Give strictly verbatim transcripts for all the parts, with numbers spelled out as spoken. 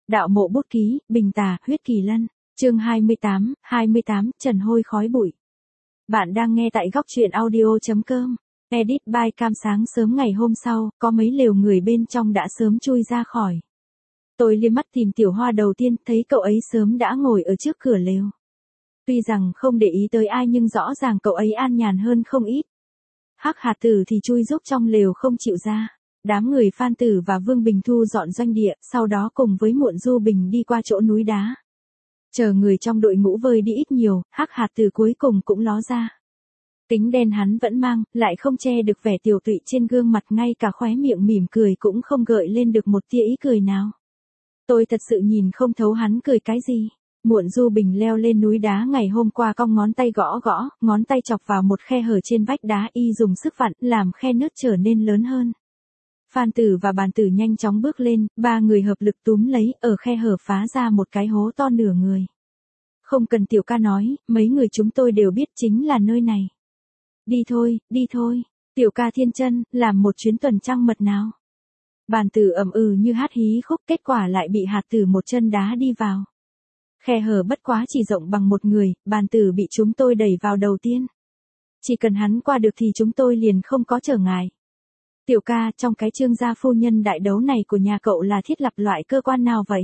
Đạo mộ bút ký, Bình Tà, huyết kỳ lân. Chương hai mươi tám, hai mươi tám, trần hôi khói bụi. Bạn đang nghe tại góc truyện audio chấm com. Edit by Cam. Sáng sớm ngày hôm sau, có mấy lều người bên trong đã sớm chui ra khỏi. Tôi liếc mắt tìm Tiểu Hoa đầu tiên, thấy cậu ấy sớm đã ngồi ở trước cửa lều. Tuy rằng không để ý tới ai nhưng rõ ràng cậu ấy an nhàn hơn không ít. Hắc Hạt Tử thì chui giúp trong lều không chịu ra. Đám người Phan Tử và Vương Bình thu dọn doanh địa, sau đó cùng với Muộn Du Bình đi qua chỗ núi đá. Chờ người trong đội ngũ vơi đi ít nhiều, Hắc Hạt Tử cuối cùng cũng ló ra. Kính đen hắn vẫn mang, lại không che được vẻ tiều tụy trên gương mặt, ngay cả khóe miệng mỉm cười cũng không gợi lên được một tia ý cười nào. Tôi thật sự nhìn không thấu hắn cười cái gì. Muộn Du Bình leo lên núi đá ngày hôm qua, cong ngón tay gõ gõ, ngón tay chọc vào một khe hở trên vách đá, y dùng sức vặn, làm khe nứt trở nên lớn hơn. Phan Tử và Bàn Tử nhanh chóng bước lên, ba người hợp lực túm lấy, ở khe hở phá ra một cái hố to nửa người. Không cần Tiểu Ca nói, mấy người chúng tôi đều biết chính là nơi này. Đi thôi, đi thôi, Tiểu Ca thiên chân, làm một chuyến tuần trăng mật nào. Bàn Tử ầm ừ như hát hí khúc, kết quả lại bị Hạt Tử một chân đá đi vào. Khe hở bất quá chỉ rộng bằng một người, Bàn Tử bị chúng tôi đẩy vào đầu tiên. Chỉ cần hắn qua được thì chúng tôi liền không có trở ngại. Tiểu Ca, trong cái Trương gia phu nhân đại đấu này của nhà cậu là thiết lập loại cơ quan nào vậy?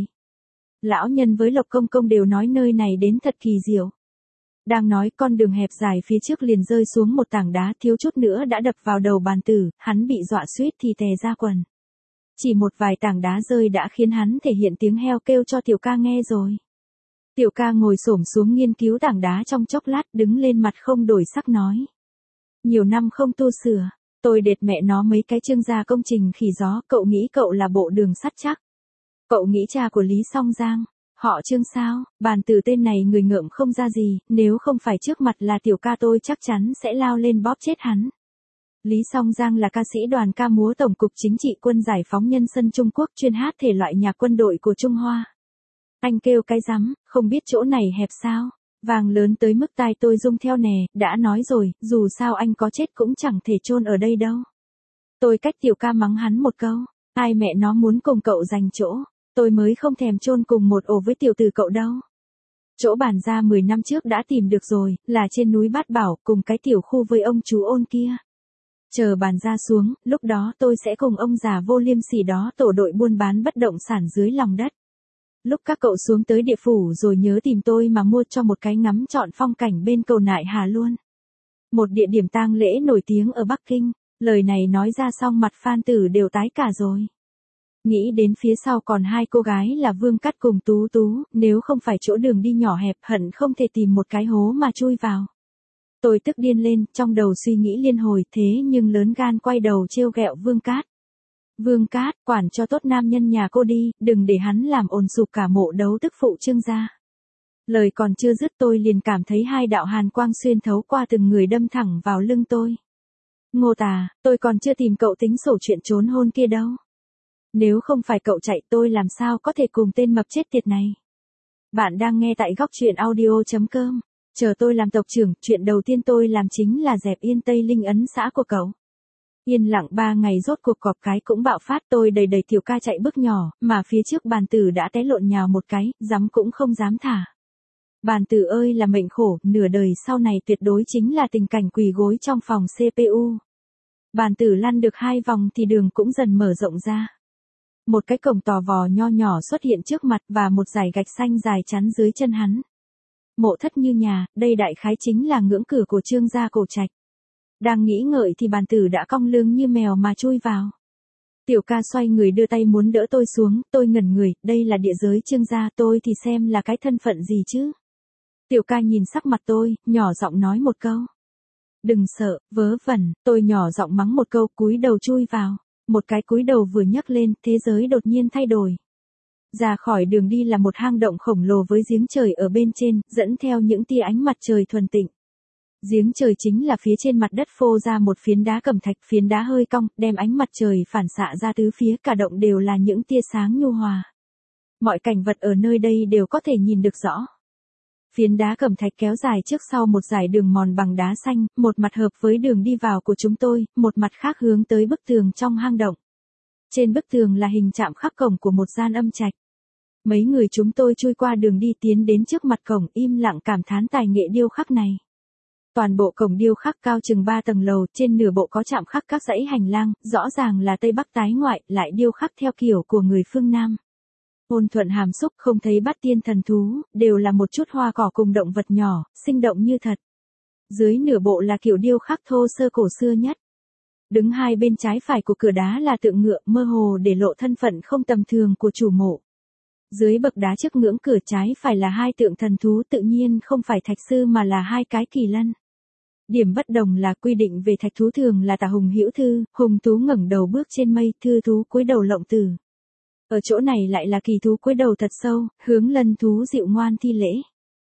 Lão nhân với Lộc Công Công đều nói nơi này đến thật kỳ diệu. Đang nói, con đường hẹp dài phía trước liền rơi xuống một tảng đá, thiếu chút nữa đã đập vào đầu Bàn Tử, hắn bị dọa suýt thì tè ra quần. Chỉ một vài tảng đá rơi đã khiến hắn thể hiện tiếng heo kêu cho Tiểu Ca nghe rồi. Tiểu Ca ngồi xổm xuống nghiên cứu tảng đá trong chốc lát, đứng lên mặt không đổi sắc nói. Nhiều năm không tu sửa, tôi đệt mẹ nó mấy cái Trương gia công trình khỉ gió, cậu nghĩ cậu là bộ đường sắt chắc. Cậu nghĩ cha của Lý Song Giang, họ Trương sao? Bàn Tử tên này người ngợm không ra gì, nếu không phải trước mặt là Tiểu Ca tôi chắc chắn sẽ lao lên bóp chết hắn. Lý Song Giang là ca sĩ đoàn ca múa Tổng cục Chính trị Quân Giải phóng Nhân dân Trung Quốc, chuyên hát thể loại nhạc quân đội của Trung Hoa. Anh kêu cái rắm, không biết chỗ này hẹp sao? Vàng lớn tới mức tai tôi rung theo nè, đã nói rồi, dù sao anh có chết cũng chẳng thể chôn ở đây đâu. Tôi cách Tiểu Ca mắng hắn một câu, ai mẹ nó muốn cùng cậu giành chỗ, tôi mới không thèm chôn cùng một ổ với tiểu tử cậu đâu. Chỗ bản ra mười năm trước đã tìm được rồi, là trên núi Bát Bảo, cùng cái tiểu khu với ông chú Ôn kia. Chờ bàn ra xuống, lúc đó tôi sẽ cùng ông già vô liêm sỉ đó tổ đội buôn bán bất động sản dưới lòng đất. Lúc các cậu xuống tới địa phủ rồi nhớ tìm tôi mà mua cho một cái ngắm trọn phong cảnh bên cầu Nại Hà luôn. Một địa điểm tang lễ nổi tiếng ở Bắc Kinh, lời này nói ra xong mặt Phan Tử đều tái cả rồi. Nghĩ đến phía sau còn hai cô gái là Vương Cát cùng Tú Tú, nếu không phải chỗ đường đi nhỏ hẹp hận không thể tìm một cái hố mà chui vào. Tôi tức điên lên, trong đầu suy nghĩ liên hồi, thế nhưng lớn gan quay đầu trêu ghẹo Vương Cát. Vương Cát, quản cho tốt nam nhân nhà cô đi, đừng để hắn làm ồn sụp cả mộ đấu tức phụ Trương gia. Lời còn chưa dứt tôi liền cảm thấy hai đạo hàn quang xuyên thấu qua từng người đâm thẳng vào lưng tôi. Ngô Tà, tôi còn chưa tìm cậu tính sổ chuyện trốn hôn kia đâu. Nếu không phải cậu chạy tôi làm sao có thể cùng tên mập chết tiệt này. Bạn đang nghe tại góc truyện audio chấm com. Chờ tôi làm tộc trưởng, chuyện đầu tiên tôi làm chính là dẹp yên Tây Linh ấn xã của cậu. Yên lặng ba ngày rốt cuộc cọp cái cũng bạo phát, tôi đầy đầy Tiểu Ca chạy bước nhỏ, mà phía trước Bàn Tử đã té lộn nhào một cái, dám cũng không dám thả. Bàn Tử ơi là mệnh khổ, nửa đời sau này tuyệt đối chính là tình cảnh quỳ gối trong phòng xê pê u. Bàn Tử lăn được hai vòng thì đường cũng dần mở rộng ra. Một cái cổng tò vò nho nhỏ xuất hiện trước mặt và một dải gạch xanh dài chắn dưới chân hắn. Mộ thất như nhà, đây đại khái chính là ngưỡng cửa của Trương gia Cổ Trạch. Đang nghĩ ngợi thì Bàn Tử đã cong lưng như mèo mà chui vào. Tiểu Ca xoay người đưa tay muốn đỡ tôi xuống, tôi ngẩn người, đây là địa giới Trương gia, tôi thì xem là cái thân phận gì chứ. Tiểu Ca nhìn sắc mặt tôi, nhỏ giọng nói một câu. Đừng sợ, vớ vẩn, tôi nhỏ giọng mắng một câu, cúi đầu chui vào. Một cái cúi đầu vừa nhấc lên, thế giới đột nhiên thay đổi. Ra khỏi đường đi là một hang động khổng lồ với giếng trời ở bên trên, dẫn theo những tia ánh mặt trời thuần tịnh. Giếng trời chính là phía trên mặt đất phô ra một phiến đá cẩm thạch, phiến đá hơi cong, đem ánh mặt trời phản xạ ra tứ phía, cả động đều là những tia sáng nhu hòa. Mọi cảnh vật ở nơi đây đều có thể nhìn được rõ. Phiến đá cẩm thạch kéo dài trước sau một dải đường mòn bằng đá xanh, một mặt hợp với đường đi vào của chúng tôi, một mặt khác hướng tới bức tường trong hang động. Trên bức tường là hình chạm khắc cổng của một gian âm trạch. Mấy người chúng tôi chui qua đường đi tiến đến trước mặt cổng im lặng cảm thán tài nghệ điêu khắc này. Toàn bộ cổng điêu khắc cao chừng ba tầng lầu, trên nửa bộ có chạm khắc các dãy hành lang, rõ ràng là Tây Bắc tái ngoại, lại điêu khắc theo kiểu của người phương Nam. Ôn thuận hàm xúc không thấy bát tiên thần thú, đều là một chút hoa cỏ cùng động vật nhỏ, sinh động như thật. Dưới nửa bộ là kiểu điêu khắc thô sơ cổ xưa nhất. Đứng hai bên trái phải của cửa đá là tượng ngựa, mơ hồ để lộ thân phận không tầm thường của chủ mộ. Dưới bậc đá trước ngưỡng cửa trái phải là hai tượng thần thú, tự nhiên không phải thạch sư mà là hai cái kỳ lân. Điểm bất đồng là quy định về thạch thú thường là tả hùng hữu thư, hùng thú ngẩng đầu bước trên mây, thư thú cúi đầu lộng tử. Ở chỗ này lại là kỳ thú cúi đầu thật sâu, hướng lân thú dịu ngoan thi lễ.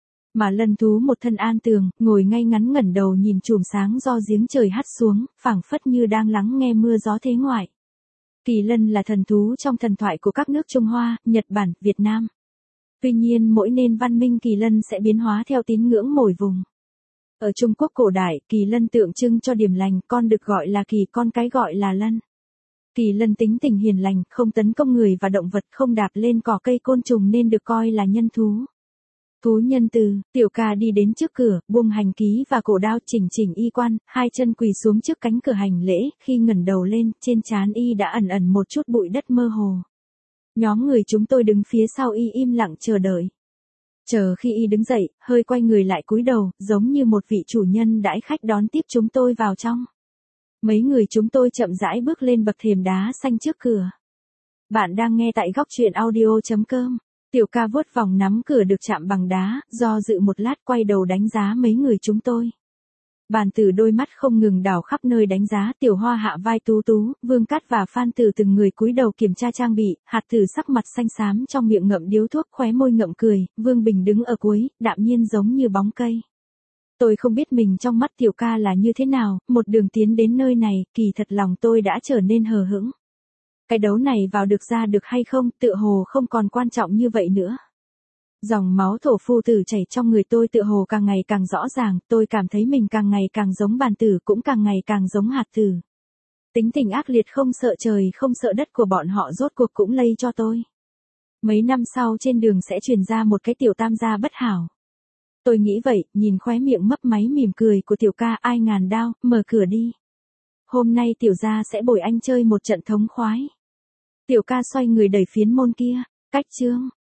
Mà lân thú một thân an tường, ngồi ngay ngắn ngẩng đầu nhìn chùm sáng do giếng trời hắt xuống, phảng phất như đang lắng nghe mưa gió thế ngoại. Kỳ lân là thần thú trong thần thoại của các nước Trung Hoa, Nhật Bản, Việt Nam. Tuy nhiên mỗi nền văn minh kỳ lân sẽ biến hóa theo tín ngưỡng mỗi vùng. Ở Trung Quốc cổ đại, kỳ lân tượng trưng cho điểm lành, con được gọi là kỳ, con cái gọi là lân. Kỳ lân tính tình hiền lành, không tấn công người và động vật, không đạp lên cỏ cây côn trùng nên được coi là nhân thú. Thú nhân từ, tiểu ca đi đến trước cửa, buông hành ký và cổ đao, chỉnh chỉnh y quan, hai chân quỳ xuống trước cánh cửa hành lễ, khi ngẩng đầu lên, trên trán y đã ẩn ẩn một chút bụi đất mơ hồ. Nhóm người chúng tôi đứng phía sau y im lặng chờ đợi. Chờ khi y đứng dậy, hơi quay người lại cúi đầu, giống như một vị chủ nhân đãi khách đón tiếp chúng tôi vào trong. Mấy người chúng tôi chậm rãi bước lên bậc thềm đá xanh trước cửa. Bạn đang nghe tại góc truyện audio chấm com. Tiểu ca vuốt vòng nắm cửa được chạm bằng đá, do dự một lát quay đầu đánh giá mấy người chúng tôi. Bàn tử đôi mắt không ngừng đảo khắp nơi đánh giá, Tiểu Hoa hạ vai Tú Tú, Vương Cát và Phan Tử từng người cúi đầu kiểm tra trang bị, Hạt Tử sắc mặt xanh xám trong miệng ngậm điếu thuốc, khóe môi ngậm cười, Vương Bình đứng ở cuối, đạm nhiên giống như bóng cây. Tôi không biết mình trong mắt Tiểu ca là như thế nào, một đường tiến đến nơi này, kỳ thật lòng tôi đã trở nên hờ hững. Cái đấu này vào được ra được hay không, tựa hồ không còn quan trọng như vậy nữa. Dòng máu thổ phu tử chảy trong người tôi tựa hồ càng ngày càng rõ ràng, tôi cảm thấy mình càng ngày càng giống Bàn Tử, cũng càng ngày càng giống Hạt Tử. Tính tình ác liệt không sợ trời không sợ đất của bọn họ rốt cuộc cũng lây cho tôi. Mấy năm sau trên đường sẽ truyền ra một cái tiểu tam gia bất hảo. Tôi nghĩ vậy, nhìn khóe miệng mấp máy mỉm cười của Tiểu ca, ai ngàn đao, mở cửa đi. Hôm nay Tiểu gia sẽ bồi anh chơi một trận thống khoái. Tiểu ca xoay người đẩy phiến môn kia, cách chương.